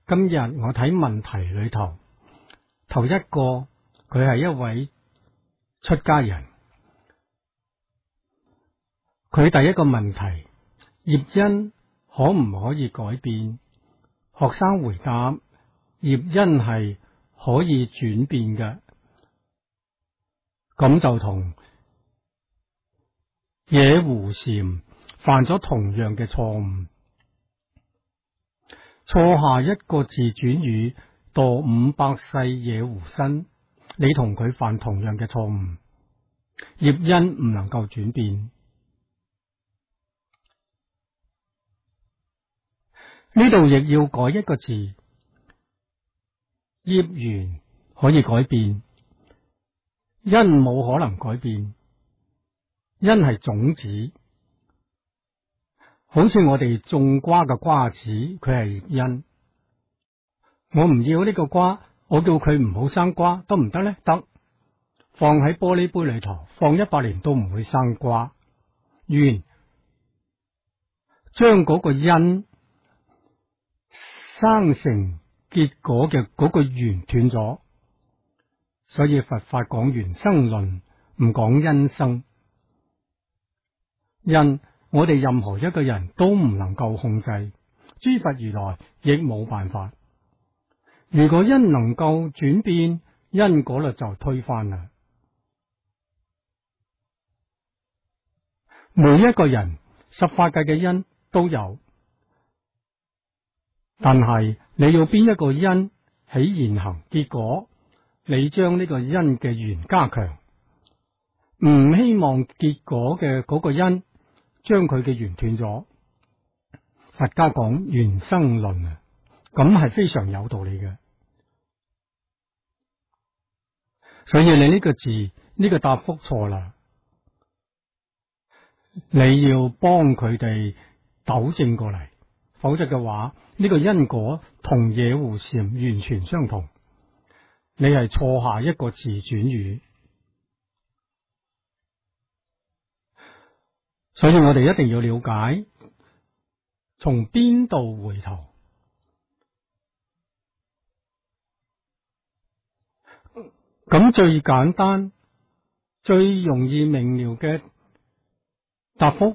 今日我睇問題裏頭，頭一個佢係一位出家人，佢第一個問題，業因可唔可以改變？學生回答，業因係可以轉變嘅，咁就同野狐禪犯咗同樣嘅錯誤。錯下一個字轉語，墮500世野狐身，你同佢犯同樣嘅錯誤，業因唔能夠轉變。呢度亦要改一個字，業緣可以改變，因冇可能改變，因係種子，好似我哋種瓜嘅瓜子，佢係業因。我唔要呢個瓜，我叫佢唔好生瓜，得唔得呢？得，放喺玻璃杯裏頭，放100年都唔會生瓜。緣將嗰個因生成結果嘅嗰個緣斷咗，所以佛法講緣生論，唔講因生。因我哋任何一個人都唔能夠控制，諸佛如來亦冇辦法。如果因能夠轉變，因果律就推翻啦。每一個人十法界嘅因都有，但係你要邊一個因起現行結果，你將呢個因嘅緣加強，唔希望結果嘅嗰個因將佢嘅緣斷咗。佛家講緣生論啊，咁係非常有道理嘅。所以你呢個字呢個答覆錯啦，你要幫佢哋糾正過嚟，否則嘅話呢個因果同野狐禪完全相同，你係錯下一個字轉語。所以我哋一定要了解從邊度回頭。咁最簡單最容易明了嘅答覆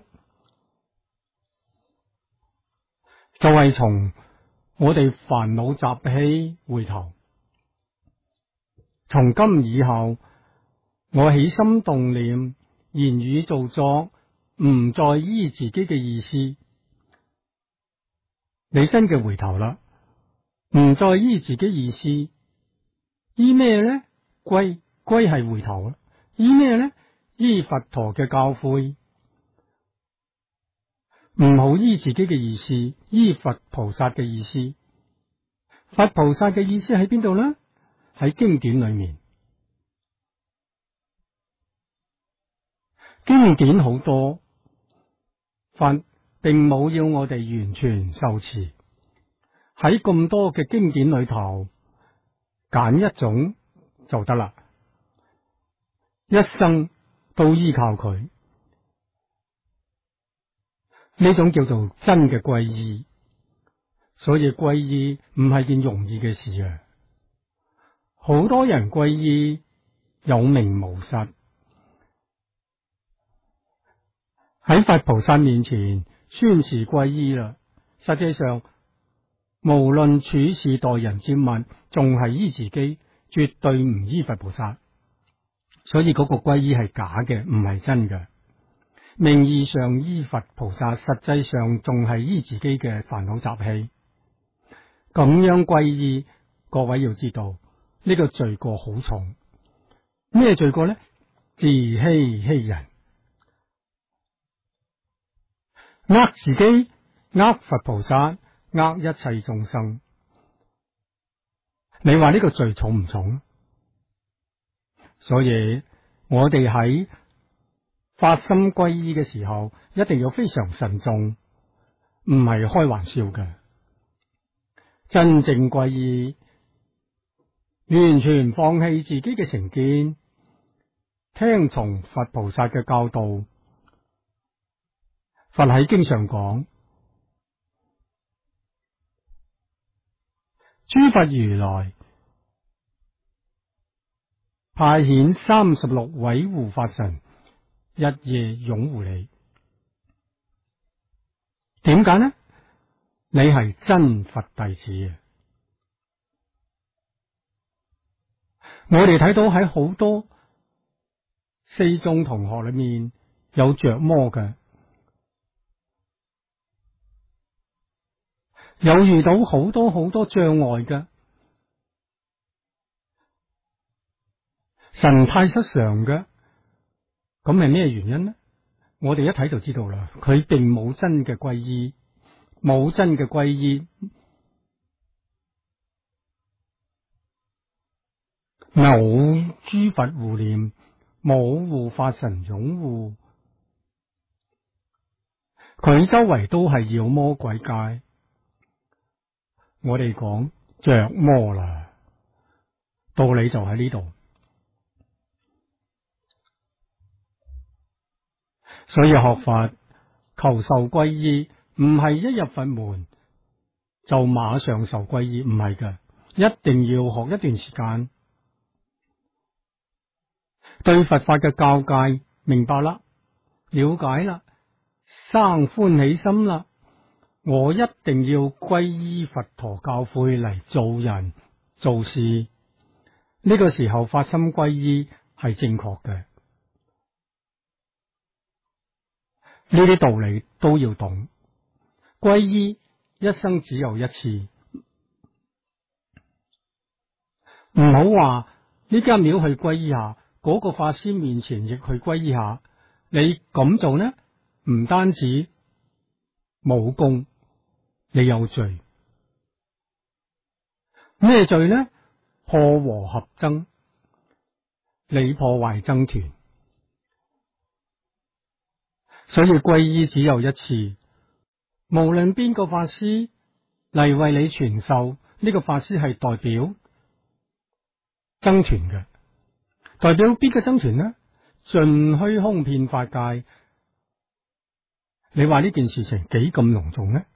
就係從我哋煩惱習氣回頭。從今以後，我起心動念、言語造作，唔再依自己嘅意思。你真嘅回頭啦，唔再依自己意思，依咩呢？歸係回頭啦。依咩呢？依佛陀嘅教誨，唔好依自己嘅意思，依佛菩薩嘅意思。佛菩薩嘅意思喺邊度呢？喺經典裏面，經典好多，佛並冇要我哋完全受持。喺咁多嘅經典裏頭，揀一種就得啦，一生都依靠佢，呢種叫做真嘅皈依。所以皈依唔係件容易嘅事啊！好多人皈依有名無實，喺佛菩薩面前宣示皈依啦，實際上無論處事待人接物，仲係依自己，絕對唔依佛菩薩。所以嗰個皈依係假嘅，唔係真嘅。名義上依佛菩薩，實際上仲係依自己嘅煩惱習氣。咁樣皈依，各位要知道呢個罪過好重。咩罪過呢？自欺欺人，呃自己，呃佛菩薩，呃一切眾生。你話呢個罪重唔重？所以我哋喺發心皈依嘅時候，一定要非常慎重，唔係開玩笑嘅。真正皈依，完全放棄自己嘅成見，聽從佛菩薩嘅教導。佛喺經上講， 諸佛如來派遣36位護法神日夜擁護你，點解呢？你係真佛弟子啊！我哋睇到喺好多四眾同學裏面有着魔嘅，有遇到好多障礙嘅，神態失常嘅，咁係咩原因呢？我哋一睇就知道啦，佢並冇真嘅皈依，冇真嘅皈依，冇諸佛護念，冇護法神擁護，佢周圍都係妖魔鬼怪。我哋講着魔啦，道理就喺呢度。所以學佛求受皈依，唔係一入佛門就馬上受皈依，唔係嘅，一定要學一段時間，對佛法嘅教誡明白啦，了解啦，生歡喜心啦，我一定要皈依佛陀教誨嚟做人做事，呢個時候發心皈依係正確嘅。呢啲道理都要懂，皈依一生只有一次，唔好話呢間廟去皈依下，嗰個法師面前亦去皈依下，你咁做呢，唔單止冇功，你有罪。咩罪呢？破和合僧，你破壞僧團。所以皈依只有一次，無論邊個法師嚟為你傳授，呢個法師係代表僧團嘅，代表邊個僧團呢？盡虛空遍法界。你話呢件事情幾咁隆重呢？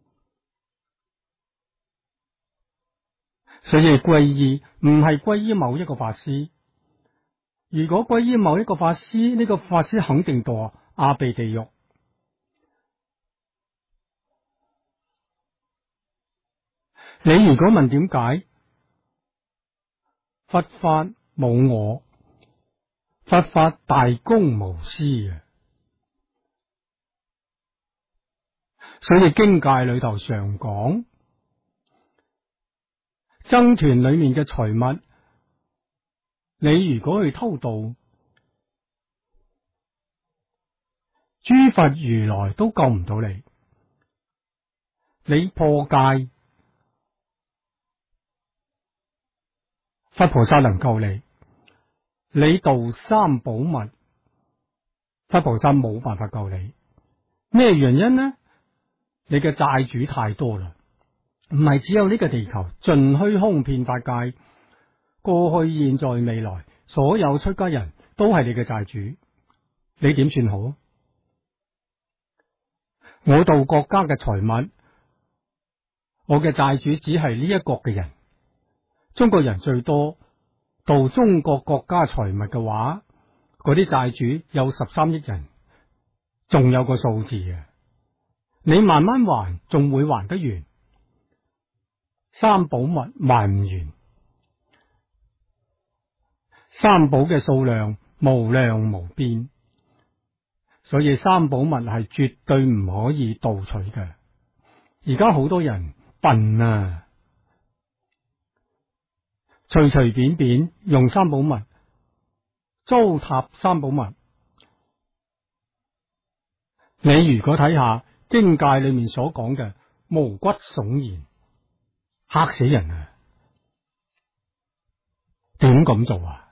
所以皈依唔係皈依某一個法師，如果皈依某一個法師，呢個法師肯定墮阿鼻地獄。你如果問點解？佛法冇我，佛法大公無私啊！所以經戒裏頭常講，僧團裏面嘅財物，你如果去偷盜，諸佛如來都救唔到你。你破戒，佛菩薩能救你；你盜三寶物，佛菩薩冇辦法救你。咩原因呢？你嘅債主太多啦，唔係只有呢個地球，盡虛空遍法界，過去、現在、未來，所有出家人都係你嘅債主，你點算好？我盜國家嘅財物，我嘅債主只係呢一國嘅人。中國人最多，盜中國國家財物嘅話，嗰啲債主有13億人，仲有個數字啊！你慢慢還，仲會還得完。三寶物還唔完，三寶嘅數量無量無邊，所以三寶物係絕對唔可以盜取嘅。而家好多人笨啊，隨隨便便用三寶物，糟蹋三寶物。你如果睇下經戒裏面所講嘅毛骨悚然，嚇死人啊！點咁做啊？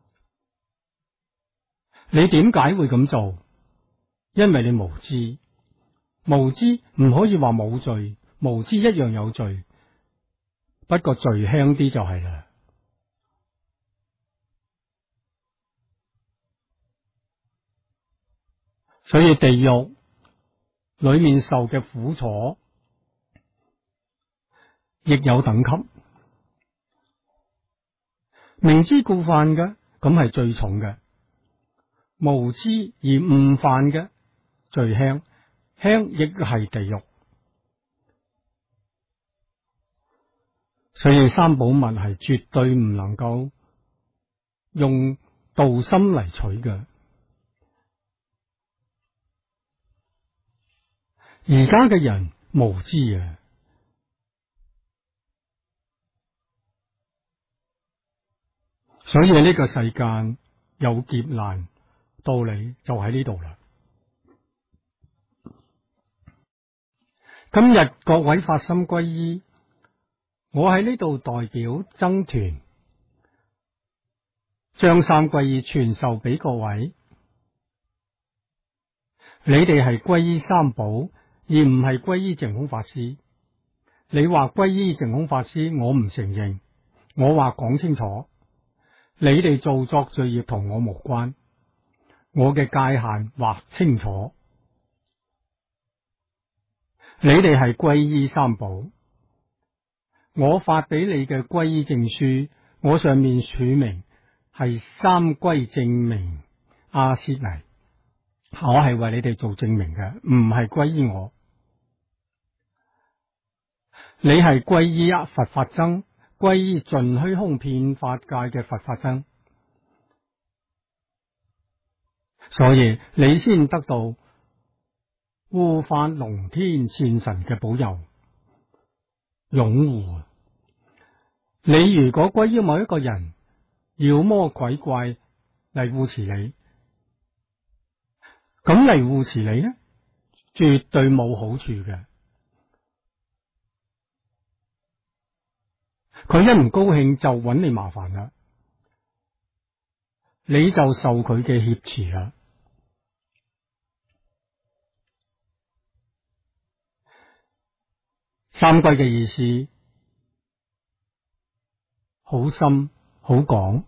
你點解會咁做？因為你無知，無知唔可以話冇罪，無知一樣有罪，不過罪輕啲就係啦。所以地獄裏面受嘅苦楚亦有等級， 明知故犯嘅，咁係最重嘅；無知而誤犯嘅，最輕，輕亦係地獄。所以三寶物係絕對唔能夠用道心嚟取嘅。而家嘅人無知啊，所以呢個世間有劫難，道理就喺呢度啦。今日各位發心皈依，我喺呢度代表僧團，將三皈依傳授俾各位。你哋係皈依三寶，而唔係皈依淨空法師。你話皈依淨空法師，我唔承認。我話講清楚，你哋做作罪業同我無關，我嘅界限劃清楚。你哋係皈依三寶，我發俾你嘅皈依證書，我上面署名係三皈證明阿闍黎，我係為你哋做證明嘅，唔係皈依我。你係皈依佛法僧，皈依盡虛空遍法界嘅佛法僧，所以你先得到護法龍天善神嘅保佑擁護。你如果皈依某一個人，妖魔鬼怪嚟護持你，咁嚟護持你呢，絕對冇好處嘅。佢一唔高興就揾你麻煩啦，你就受佢嘅挾持啦。三皈嘅意思好深好廣，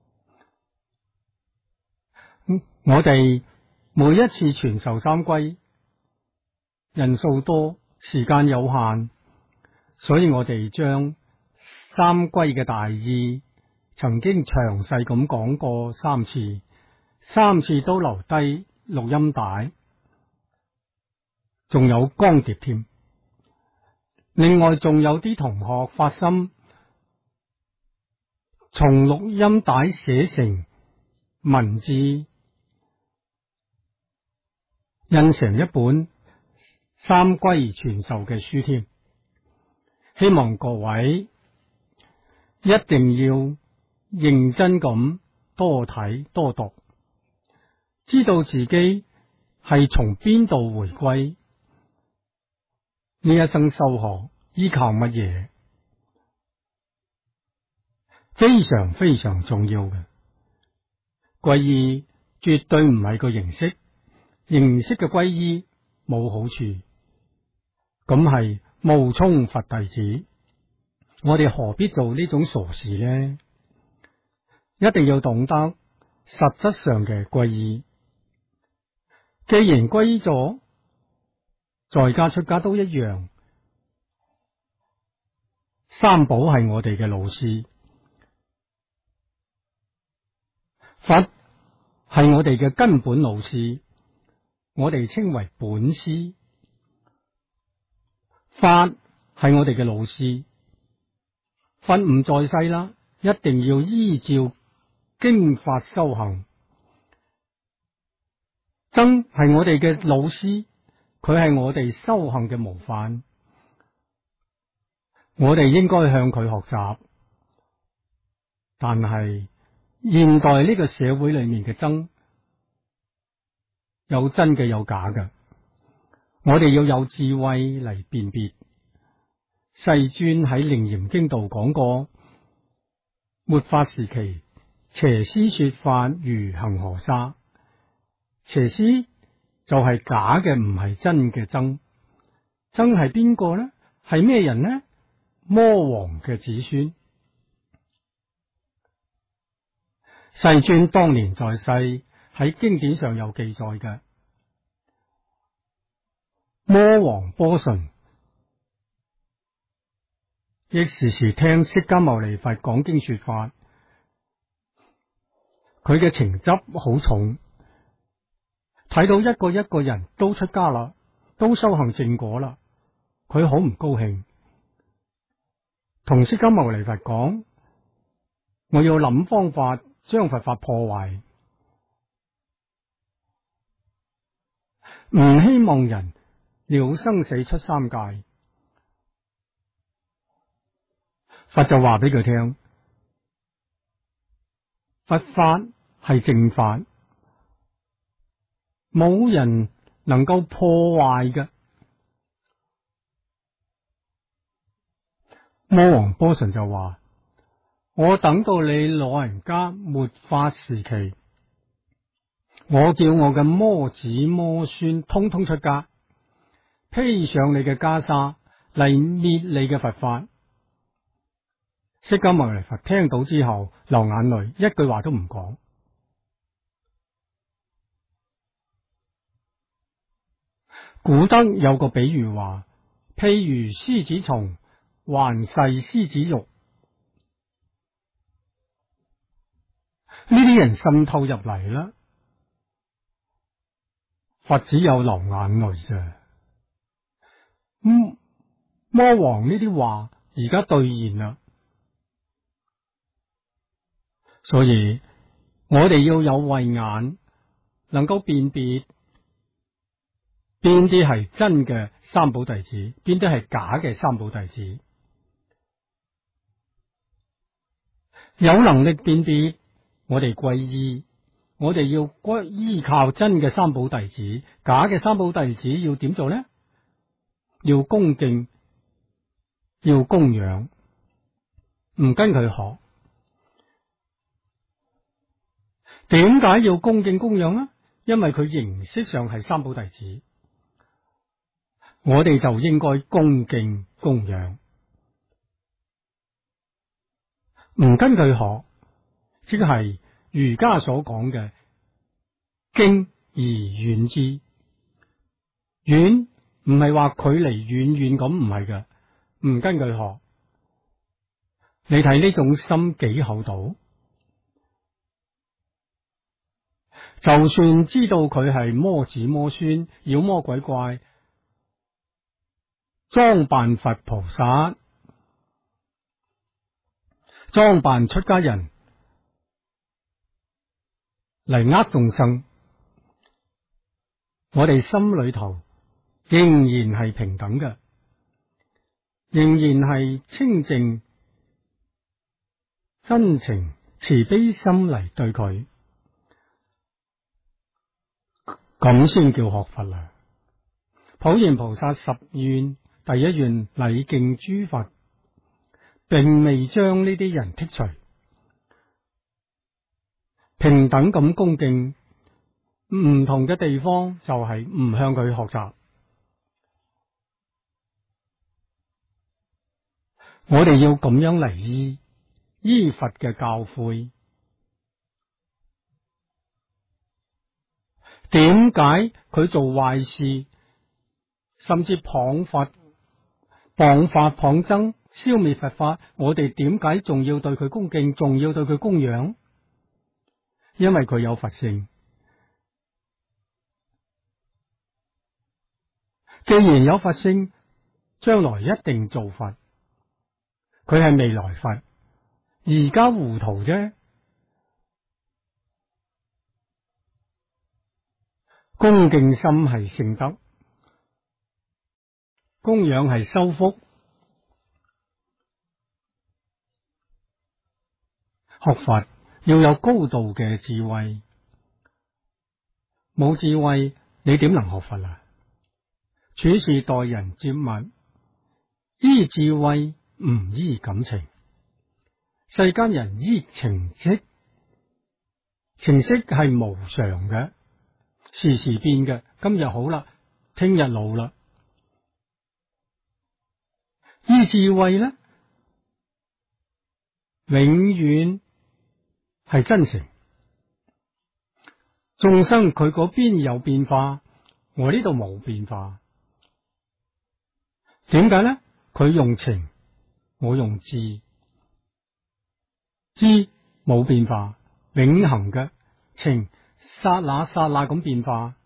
我哋每一次傳授三皈，人數多，時間有限，所以我哋將三皈嘅大意曾經詳細咁講過三次都留低錄音帶，仲有光碟添。另外仲有啲同學發心從錄音帶寫成文字，印成一本三皈傳授嘅書添。希望各位一定要認真咁多睇多讀，知道自己係從邊度回歸，呢一生修學依靠乜嘢，非常非常重要嘅。皈依絕對唔係個形式，形式嘅皈依冇好處，咁係冒充佛弟子。我哋何必做呢種傻事呢？一定要懂得實質上嘅皈依。既然皈依咗，在家出家都一樣。三寶係我哋嘅老師，佛係我哋嘅根本老師，我哋稱為本師。法係我哋嘅老師，佛唔在世啦，一定要依照經法修行。僧係我哋嘅老師，佢係我哋修行嘅模範，我哋應該向佢學習。但係現代呢個社會裏面嘅僧，有真嘅有假嘅，我哋要有智慧嚟辨別。世尊喺《楞嚴經》度講過，末法時期，邪師說法如恒河沙。邪師就係假嘅，唔係真嘅僧。僧係邊個呢？係咩人呢？魔王嘅子孫。世尊當年在世，喺經典上有記載嘅。魔王波旬亦時時聽釋迦牟尼佛講經說法， 佢嘅情執好重，睇到一個人都出家啦，都修行正果啦，佢好唔高興，同釋迦牟尼佛講：我要諗方法將佛法破壞，唔希望人了生死出三界。佛就話俾佢聽，佛法係正法，冇人能夠破壞嘅。魔王波旬就話：我等到你老人家末法時期，我叫我嘅魔子魔孫通通出家，披上你嘅袈裟嚟滅你嘅佛法。釋迦牟尼佛聽到之後流眼淚，一句話都唔講。古德有個比喻話，譬如獅子蟲環噬獅子肉，呢啲人滲透入嚟啦，佛只有流眼淚啫。魔王呢啲話而家兌現啦。所以我哋要有慧眼，能夠辨別邊啲係真嘅三寶弟子，邊啲係假嘅三寶弟子。有能力辨別，我哋皈依，我哋要依靠真嘅三寶弟子，假嘅三寶弟子要點做呢？要恭敬，要供養，唔跟佢學。點解要恭敬供養呢？因為佢形式上係三寶弟子，我哋就應該恭敬供養，唔跟佢學，即係儒家所講嘅敬而遠之。遠唔係話距離遠遠咁，唔係嘅，唔跟佢學。你睇呢種心幾厚道？就算知道佢係魔子魔孫、妖魔鬼怪，裝扮佛菩薩，裝扮出家人嚟呃眾生，我哋心裏頭仍然係平等嘅，仍然係清淨、真情、慈悲心嚟對佢。咁先叫學佛啦！普賢菩薩十願第一願禮敬諸佛，並未將呢啲人剔除，平等咁恭敬。唔同嘅地方就係唔向佢學習。我哋要咁樣嚟依佛嘅教誨。點解佢做壞事，甚至謗佛、謗法、謗僧，消滅佛法，我哋點解仲要對佢恭敬，仲要對佢供養？因為佢有佛性。既然有佛性，將來一定做佛。佢係未來佛，而家糊塗啫。恭敬心係聖德，供養係修福。學佛要有高度嘅智慧，冇智慧你點能學佛啊？處事待人接物，依智慧唔依感情。世間人依情色，情色係無常嘅，時時變嘅。今日好啦，聽日老啦。依智慧呢，永遠係真誠。眾生佢嗰邊有變化，我呢度冇變化。點解呢？佢用情，我用智，智冇變化，永恆嘅情剎那剎那咁變化。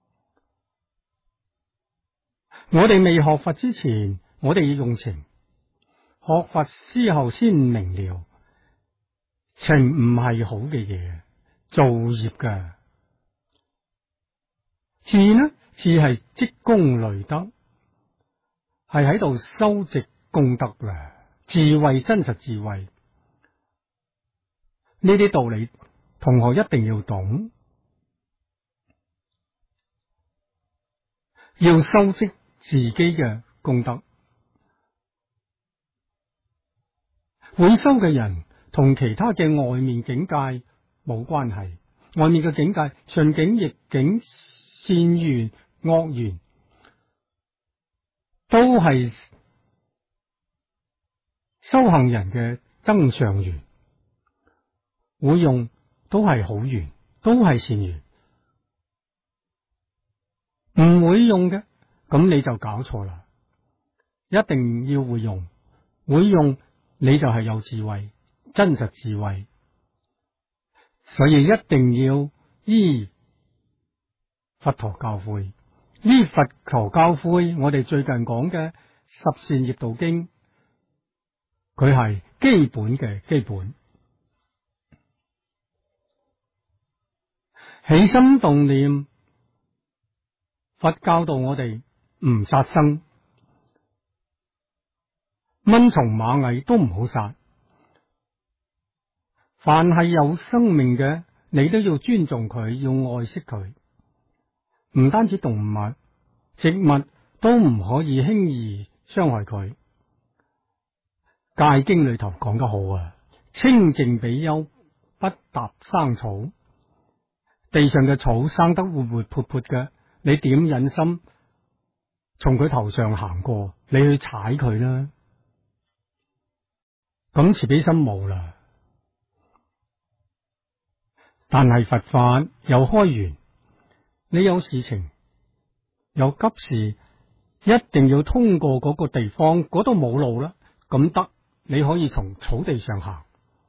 我哋未學佛之前，我哋要用情；學佛之後先明了，情唔係好嘅嘢，造業㗎。智呢，智係積功累德，係喺度修積功德啦。智慧，真實智慧，呢啲道理同學一定要懂，要修積自己嘅功德。會修嘅人同其他嘅外面境界冇關係，外面嘅境界順境逆境善緣惡緣都係修行人嘅增上緣，會用都係好緣，都係善緣。唔會用嘅，咁你就搞錯啦。一定要會用，會用你就係有智慧，真實智慧。所以一定要依佛陀教誨，依佛陀教誨。我哋最近講嘅十善業道經，佢係基本嘅基本。起心動念，佛教導我哋唔殺生，蚊蟲螞蟻都唔好殺。凡係有生命嘅，你都要尊重佢，要愛惜佢。唔單止動物、植物都唔可以輕易傷害佢。戒經裏頭講得好啊，清淨比丘不踏生草。地上嘅草生得活活潑潑嘅，你點忍心從佢頭上行過？你去踩佢啦，咁慈悲心冇啦。但係佛法有開緣，你有事情有急事，一定要通過嗰個地方，嗰度冇路啦，咁得你可以從草地上行。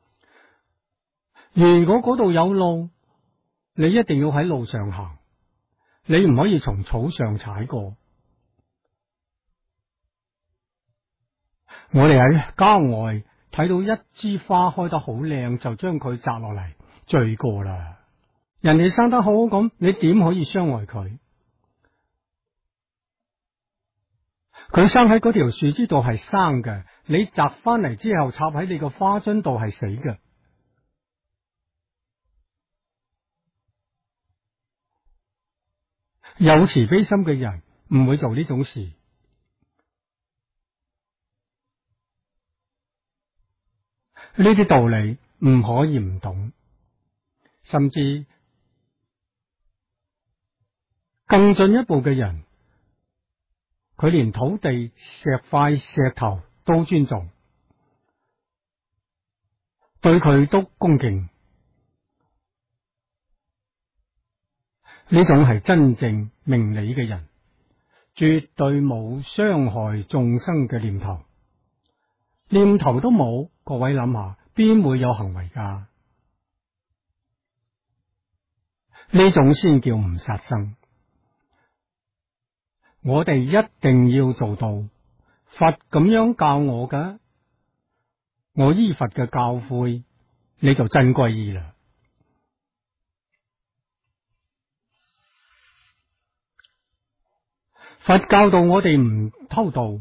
如果嗰度有路，你一定要喺路上行，你唔可以從草上踩過。我哋喺郊外睇到一枝花開得好靚，就將佢摘落嚟罪過啦。人哋生得好好咁，你點可以傷害佢？佢生喺嗰條樹枝度係生嘅，你摘翻嚟之後插喺你個花樽度係死嘅。有慈悲心嘅人唔會做呢種事。呢啲道理唔可以唔懂，甚至更進一步嘅人，佢連土地、石塊、石頭都尊重，對佢都恭敬。呢種係真正明理嘅人，絕對冇傷害眾生嘅念頭，念頭都冇。各位諗下，邊會有行為㗎？呢種先叫唔殺生。我哋一定要做到佛咁樣教我㗎，我依佛嘅教誨，你就真歸依啦。佛教導我哋唔偷盜。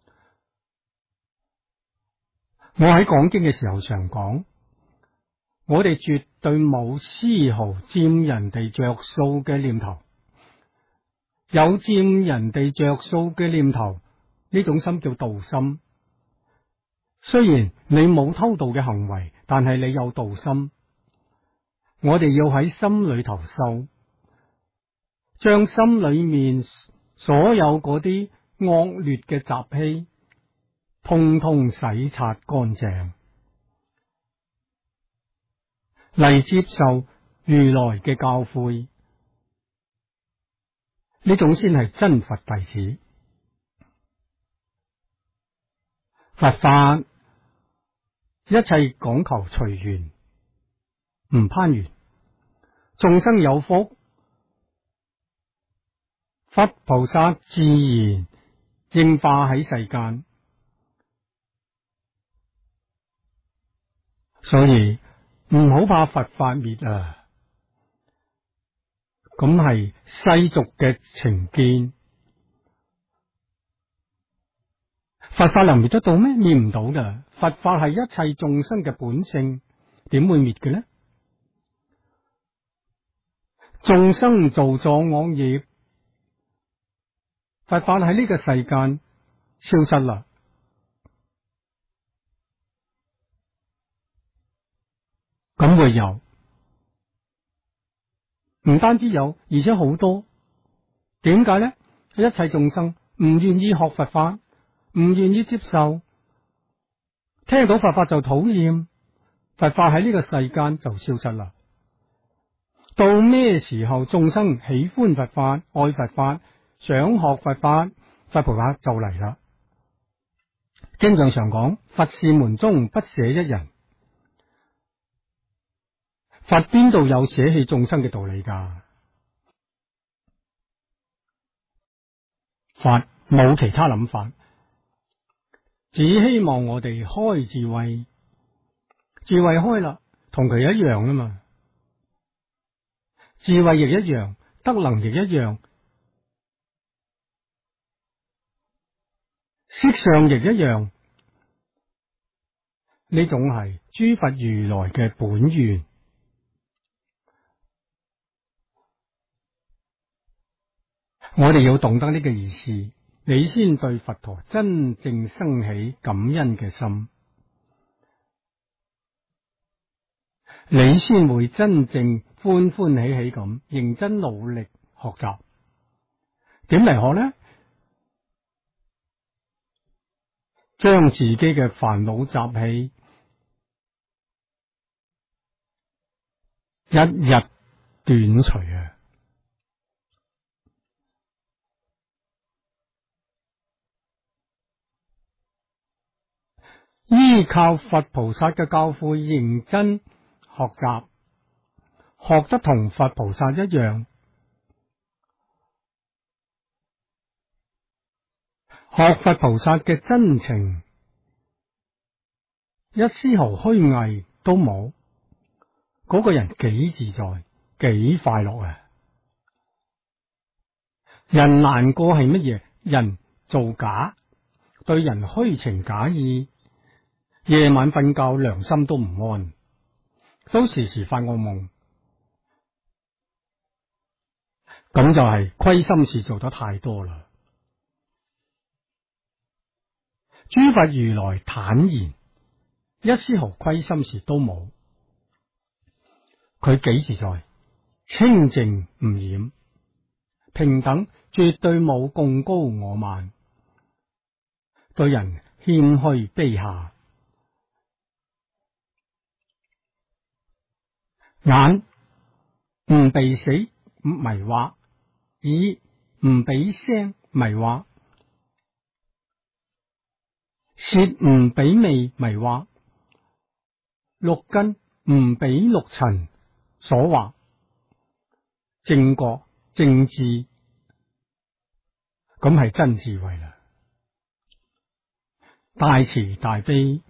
我喺講經嘅時候常講，我哋絕對冇絲毫佔人哋着數嘅念頭。有佔人哋着數嘅念頭，呢種心叫盜心。雖然你冇偷盜嘅行為，但係你有盜心。我哋要喺心裏頭修，將心裏面所有嗰啲惡劣嘅習氣通通洗刷乾淨，嚟接受如來嘅教誨。呢種先係真佛弟子。佛法一切講求隨緣，唔攀緣。 眾生有福，佛菩薩自然應化喺世間。所以唔好怕佛法滅啊！咁係世俗嘅情見，佛法能滅得到咩？滅唔到㗎。佛法係一切眾生嘅本性，點會滅嘅呢？眾生造作惡業，佛法喺呢個世間消失啦。咁會有，唔單止有，而且好多。點解呢？一切眾生唔願意學佛法，唔願意接受，聽到佛法就討厭，佛法喺呢個世間就消失啦。到咩時候眾生喜歡佛法、愛佛法、想學佛法，佛菩薩就嚟啦。經上常講，佛是門中不捨一人。佛邊度有捨棄眾生嘅道理噶？佛冇其他諗法，只希望我哋開智慧，智慧開啦，同佢一樣啊嘛。智慧亦一樣，德能亦一樣，色相亦一樣。呢種係諸佛如來嘅本願。我哋要懂得呢個意思，你先對佛陀真正生起感恩嘅心，你先會真正歡歡喜喜咁認真努力學習。點嚟學呢？將自己嘅煩惱習氣一日斷除啊！依靠佛菩薩嘅教誨，認真學習，學得同佛菩薩一樣，學佛菩薩嘅真情，一絲毫虛偽都冇，嗰個人幾自在，幾快樂啊！人難過係乜嘢？人造假，對人虛情假意。夜晚瞓覺良心都唔安，都時時發惡夢，咁就係虧心事做得太多啦。諸佛如來坦然，一絲毫虧心事都冇，佢幾自在，清淨唔染，平等，絕對冇貢高我慢，對人謙虛卑下。眼唔被死迷惑，耳唔俾聲迷惑，舌唔俾味迷惑，六根唔俾六塵所惑，正覺正智，咁係真智慧啦。大慈大悲，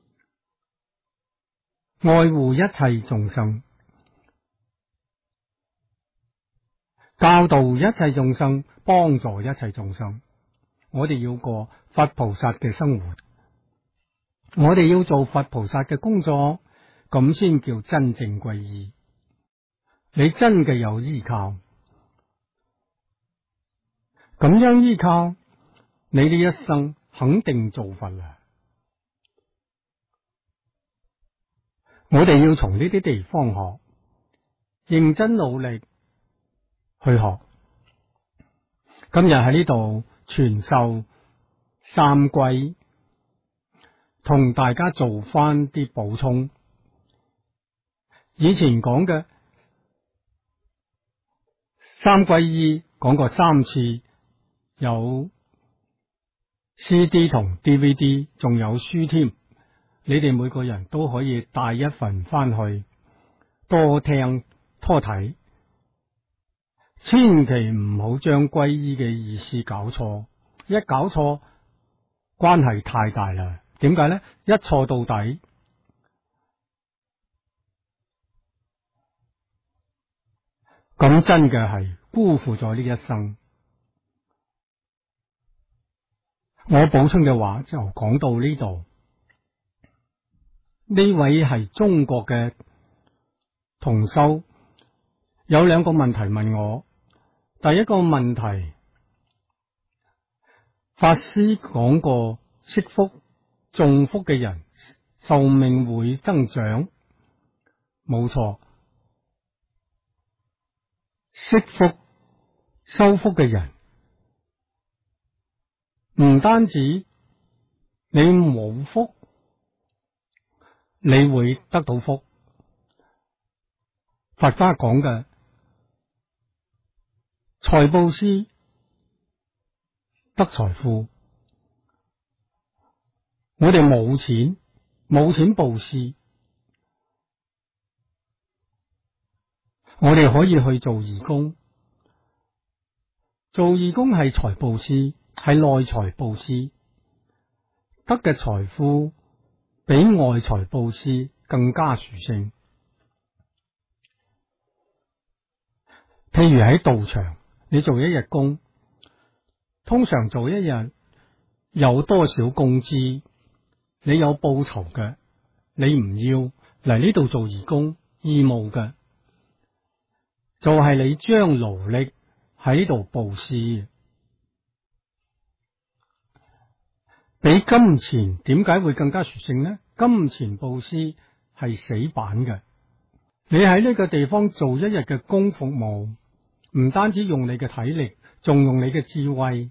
愛護一切眾生，教導一切眾生，幫助一切眾生。我哋要過佛菩薩嘅生活，我哋要做佛菩薩嘅工作，咁先叫真正皈依。你真嘅有依靠，咁樣依靠，你呢一生肯定造佛啦。我哋要從呢啲地方學，認真努力去學。今日喺呢度傳授三歸，同大家做翻啲補充。以前講嘅三歸依講過3次，有 CD 同 DVD， 仲有書添。你哋每個人都可以帶一份翻去，多聽初體，千祈唔好將皈依嘅意思搞錯，一搞錯關係太大啦。點解呢？一錯到底，咁真嘅係辜負咗呢一生。我補充嘅話就講到呢度。呢位係中國嘅同修，有兩個問題問我。第一個問題，法師講過惜福種福嘅人壽命會增長，冇錯。惜福修福嘅人，唔單止你冇福，你會得到福。佛家講嘅財布施得財富，我哋冇錢布施，我哋可以去做義工。做義工係財布施，係內財布施，得嘅財富比外財布施更加殊勝。譬如喺道場，你做一日工，通常做一日有多少工資，你有報酬嘅，你唔要嚟呢度做義工義務嘅，就係你將勞力喺度布施。比金錢點解會更加殊勝呢？金錢布施係死板嘅，你喺呢個地方做一日嘅工服務，唔單止用你嘅體力，仲用你嘅智慧。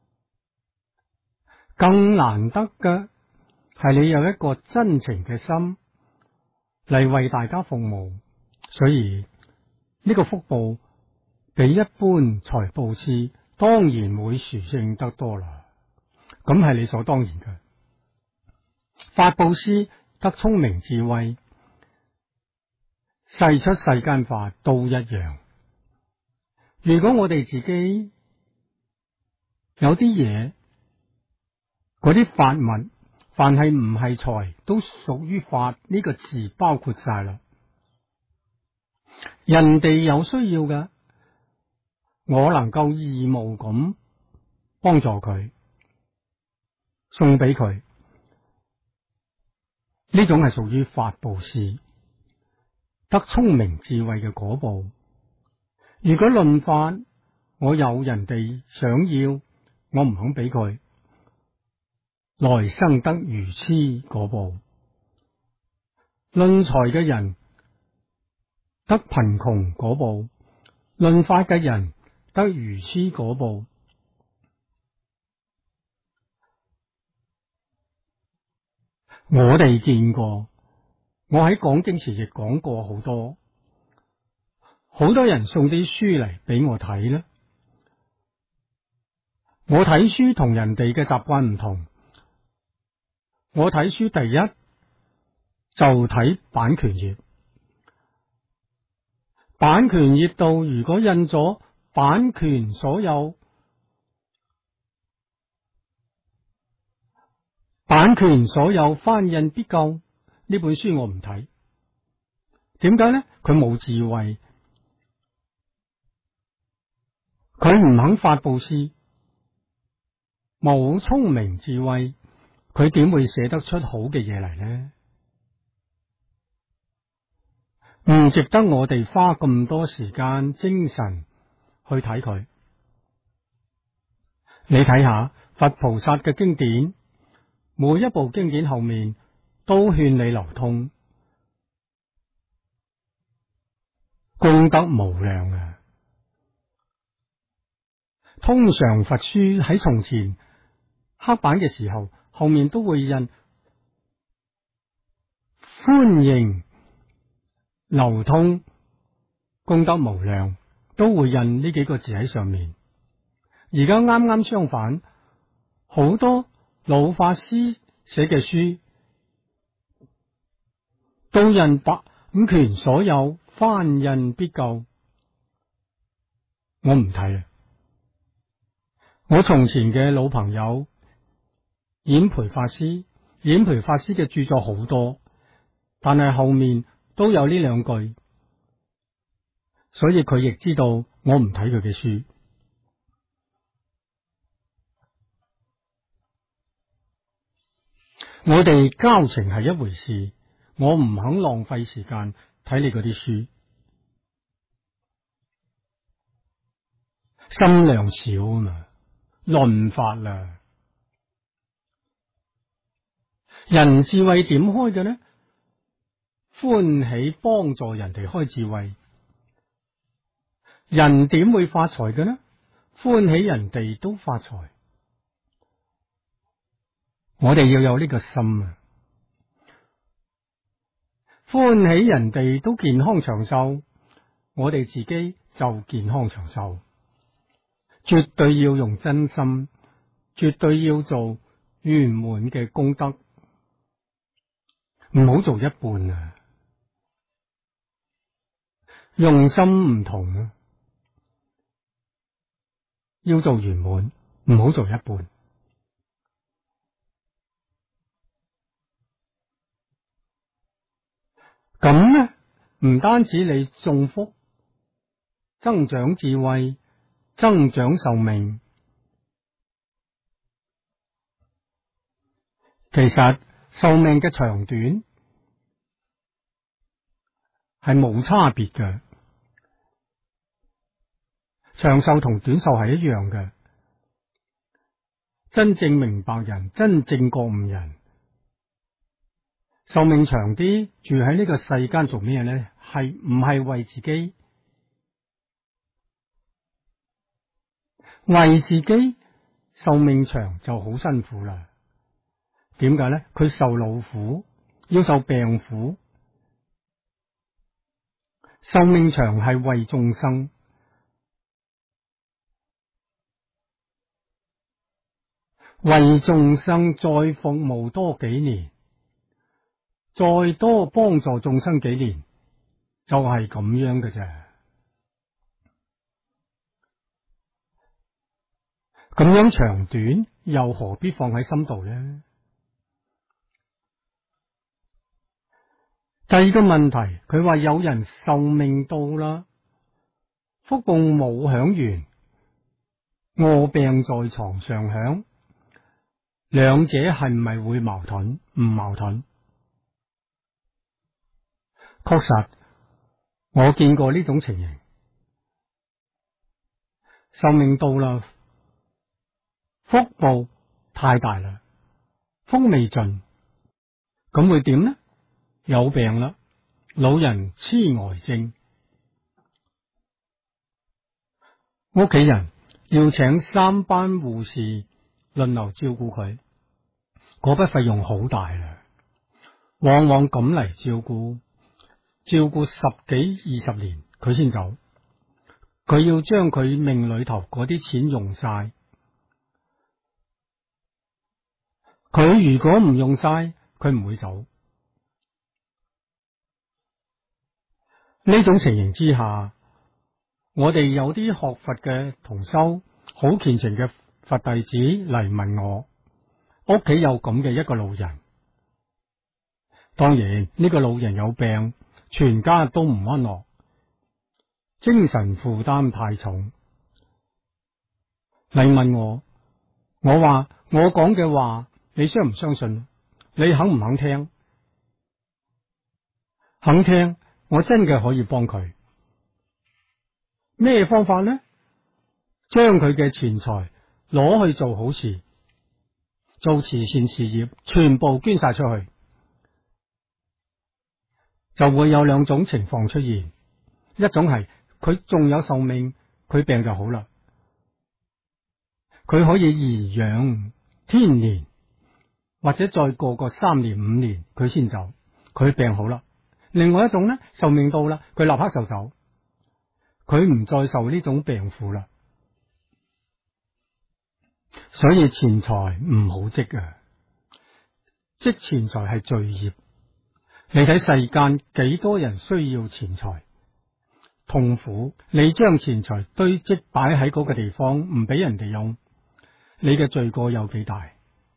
更難得嘅係你有一個真情嘅心嚟為大家服務，所以呢個福報比一般財布施當然會殊勝得多啦。咁係理所當然嘅。法布施得聰明智慧，世出世間法都一樣。如果我哋自己有啲嘢，嗰啲法物，凡係唔係財，都屬於法呢個字包括晒啦。人哋有需要嘅，我能夠義務咁幫助佢，送俾佢，呢種係屬於法布施，得聰明智慧嘅果報。如果論法，我有人哋想要，我唔肯俾佢，來生得愚癡果報。論財嘅人得貧窮果報，論法嘅人得愚癡果報。我哋見過，我喺講經時亦講過好多人送啲書嚟俾我睇啦。我睇書同人哋嘅習慣唔同，我睇書第一就睇版權頁，版權頁度如果印咗版權所有翻印必究，呢本書我唔睇。點解呢？佢冇智慧，佢唔肯法布施，冇聰明智慧，佢點會寫得出好嘅嘢嚟呢？唔值得我哋花咁多時間精神去睇佢。你睇下佛菩薩嘅經典，每一部經典後面都勸你流通，功德無量啊！通常佛書喺從前黑板嘅時候，後面都會印歡迎流通，功德無量，都會印呢幾個字喺上面。而家啱啱相反，好多老法師寫嘅書都印版權所有， 翻印必究，我唔睇啦。我從前嘅老朋友演培法師嘅著作好多，但係後面都有呢兩句，所以佢亦知道我唔睇佢嘅書。我哋交情係一回事，我唔肯浪費時間睇你嗰啲書，心量少啊嘛，論法啦。人智慧點開嘅呢？歡喜幫助人哋開智慧。人點會發財嘅呢？歡喜人哋都發財。我哋要有呢個心啊！歡喜人哋都健康長壽，我哋自己就健康長壽。絕對要用真心，絕對要做圓滿嘅功德，唔好做一半啊！用心唔同啊，要做圓滿，唔好做一半。咁呢，唔單止你種福、增長智慧、增長壽命，其實壽命嘅長短係冇差別嘅，長壽同短壽係一樣嘅。真正明白人，真正覺悟人，壽命長啲，住喺呢個世間做咩呢？係唔係為自己？為自己壽命長就好辛苦啦。點解呢？佢受老苦，要受病苦。壽命長係為眾生，為眾生再服務多幾年，再多幫助眾生幾年，就係咁樣嘅啫。咁樣長短又何必放喺心度呢？第二個問題，佢話有人壽命到啦，福報冇享完，臥病在床上享，兩者係唔係會矛盾？唔矛盾。確實，我見過呢種情形，壽命到啦，福報太大啦，福未盡，咁會點呢？有病啦，老人痴呆症，屋企人要請3班護士輪流照顧佢，嗰筆費用好大啦，往往咁嚟照顧10幾20年佢先走，佢要將佢命裏頭嗰啲錢用晒，佢如果唔用晒，佢唔會走。呢種情形之下，我哋有啲學佛嘅同修，好虔誠嘅佛弟子嚟問我，屋企有咁嘅一個老人，當然呢個老人有病，全家都唔安樂，精神負擔太重，嚟問我，我話我講嘅話，你相唔相信？你肯唔肯聽？肯聽，我真嘅可以幫佢。咩方法呢？將佢嘅錢財攞去做好事，做慈善事業，全部捐晒出去，就會有2種情況出現。一種係佢仲有壽命，佢病就好啦，佢可以頤養天年，或者再過個3年5年佢先走，佢病好啦。另外一種呢，壽命到啦，佢立刻就走，佢唔再受呢種病苦啦。所以錢財唔好積啊，積錢財係罪業。你睇世間幾多人需要錢財， 痛苦。你將錢財堆積擺喺嗰個地方，唔俾人哋用，你嘅罪過有幾大？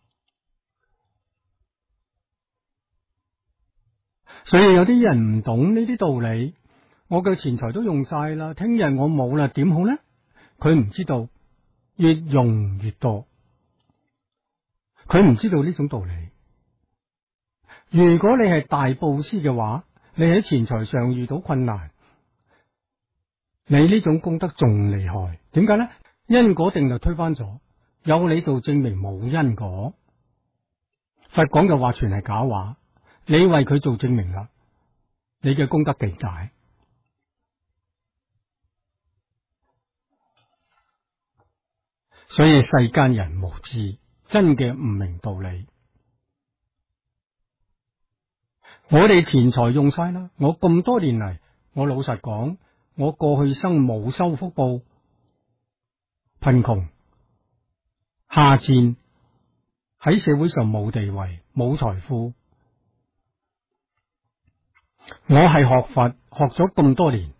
所以有啲人唔懂呢啲道理，我嘅錢財都用晒啦，聽日我冇啦，點好呢？佢唔知道越用越多，佢唔知道呢種道理。如果你係大布施嘅話，你喺錢財上遇到困難，你呢種功德仲厲害。點解呢？因果定律推翻咗，有你做證明冇因果。佛講嘅話全係假話，你為佢做證明啦，你嘅功德極大。所以世間人無知，真嘅唔明道理。我哋錢財用晒啦，我咁多年嚟，我老實講，我過去生冇修福報，貧窮下賤，喺社會上冇地位冇財富。我係學佛學咗咁多年，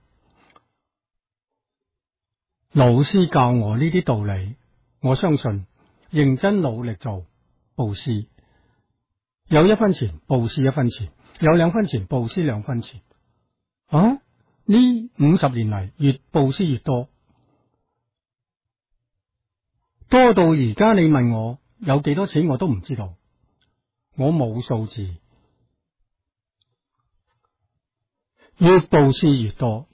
老師教我呢啲道理，我相信認真努力做布施，有一分錢布施一分錢，有兩分錢布施兩分錢。啊，呢50年嚟越布施越多，多到而家你問我有幾多錢我都唔知道，我冇數字。越布施越多，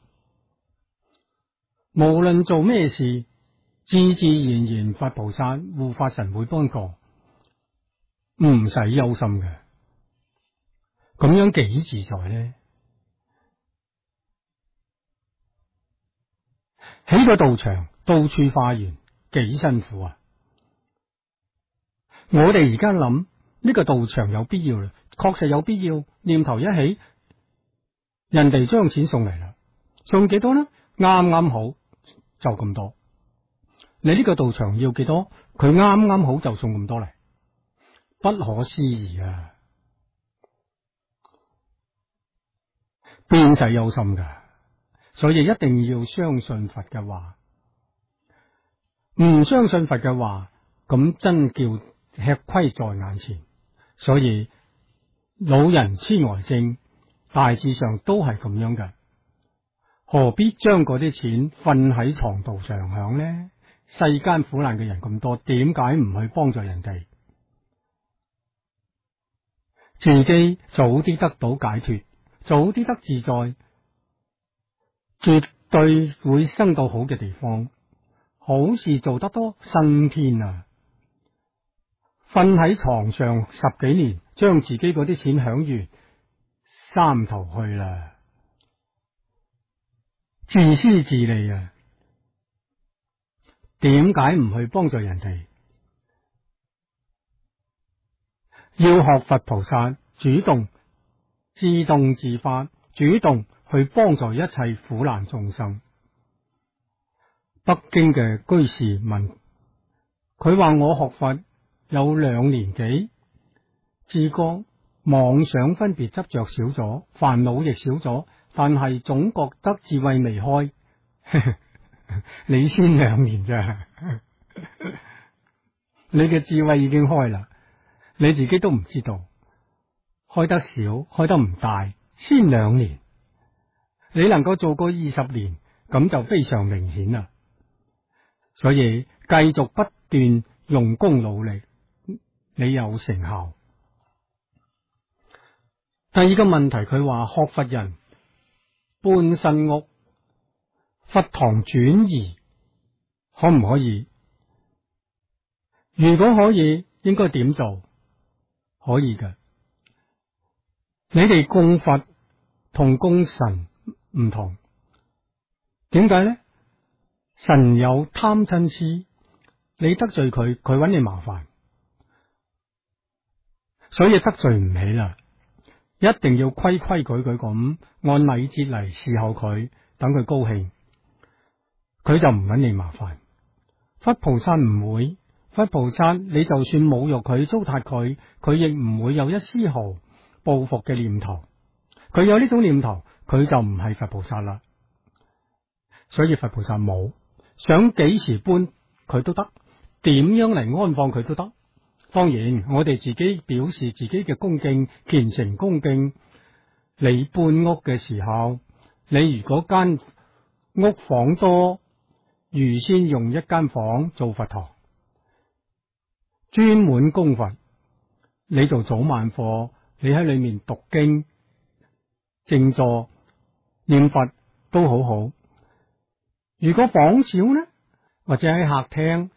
無論做咩事，自自然然佛菩薩護法神會幫助，唔使憂心嘅。咁樣幾自在呢？起個道場，到處化緣，幾辛苦啊！我哋而家諗呢個道場有必要啦，確實有必要。念頭一起，人哋將錢送嚟啦，送幾多呢？啱啱好就咁多。你呢個道場要幾多？佢啱啱好就送咁多嚟，不可思議啊！邊使憂心噶？所以一定要相信佛嘅話，唔相信佛嘅話，咁真叫吃虧在眼前。所以老人痴呆症大致上都係咁樣嘅，何必將嗰啲錢瞓喺床度上享呢？世間苦難嘅人咁多，點解唔去幫助人哋？自己早啲得到解脫，早啲得自在，絕對會生到好嘅地方。好事做得多，升天啊！瞓喺床上10幾年，將自己嗰啲錢享完，三頭去啦，自私自利啊！點解唔去幫助人哋？要學佛菩薩，主動自動自發，主動去幫助一切苦難眾生。北京嘅居士問，佢話我學佛有2年幾，自覺妄想分別執着少咗，煩惱亦少咗，但係總覺得智慧未開。你先2年咋？你嘅智慧已經開啦，你自己都唔知道，開得少，開得唔大，先2年，你能夠做過20年，咁就非常明顯啦。所以繼續不斷用功努力，你有成效。第二個問題，佢話學佛人搬新屋，佛堂轉移可唔可以？如果可以，應該點做？可以嘅。你哋供佛同供神唔同，點解呢？神有貪嗔癡，你得罪佢，佢揾你麻煩，所以得罪唔起啦。一定要規規矩矩咁按禮節嚟伺候佢，等佢高興，佢就唔揾你麻煩。佛菩薩唔會，佛菩薩你就算侮辱佢、糟蹋佢，佢亦唔會有一絲毫報復嘅念頭。佢有呢種念頭，佢就唔係佛菩薩啦。 所以佛菩薩冇，想幾時搬佢都得，點樣嚟安放佢都得。當然，我哋自己表示自己嘅恭敬、虔誠恭敬。你搬屋嘅時候，你如果間屋房多，預先用一間房做佛堂，專門供佛。你做早晚課，你喺裏面讀經、靜坐、念佛都好好。如果房少呢，或者喺客廳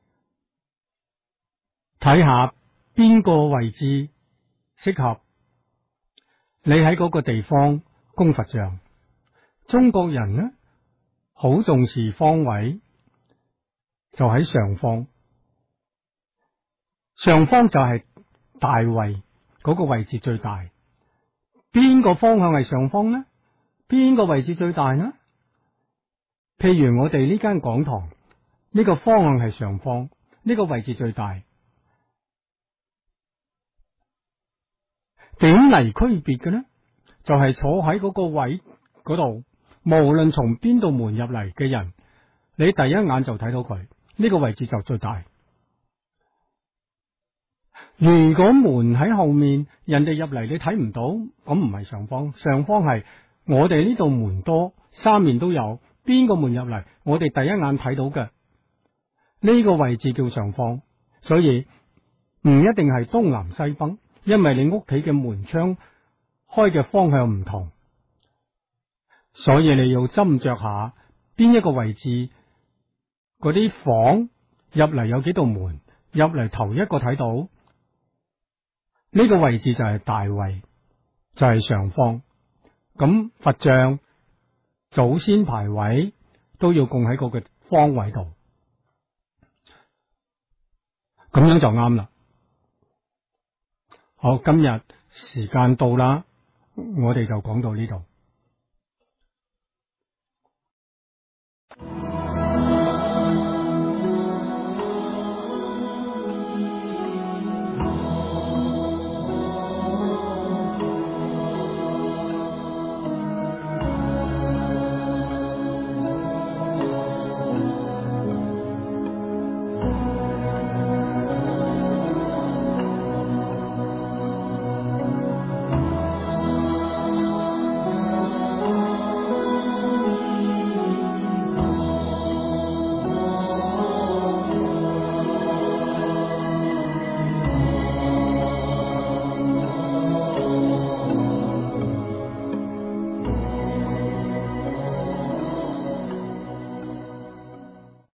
睇下邊個位置適合，你喺嗰個地方供佛像。中國人呢，好重視方位，就喺上方。上方就係大位，嗰個位置最大。邊個方向係上方呢？邊個位置最大呢？譬如我哋呢間講堂，呢個方向係上方，呢個位置最大。點嚟區別嘅呢？就係坐喺嗰個位嗰度，無論從邊度門入嚟嘅人，你第一眼就睇到佢，呢個位置就最大。如果門喺後面，人哋入嚟你睇唔到，咁唔係上方。上方係我哋呢度門多，三面都有，邊個門入嚟，我哋第一眼睇到嘅，呢個位置叫上方。所以唔一定係東南西北，因為你屋企嘅門窗開嘅方向唔同，所以你要斟酌下邊一個位置，嗰啲房入嚟有幾道門，入嚟頭一個睇到呢個位置就係大位，就係上方。咁佛像祖先牌位都要供喺嗰個方位度，咁樣就啱啦。好，今日時間到啦，我哋就講到呢度。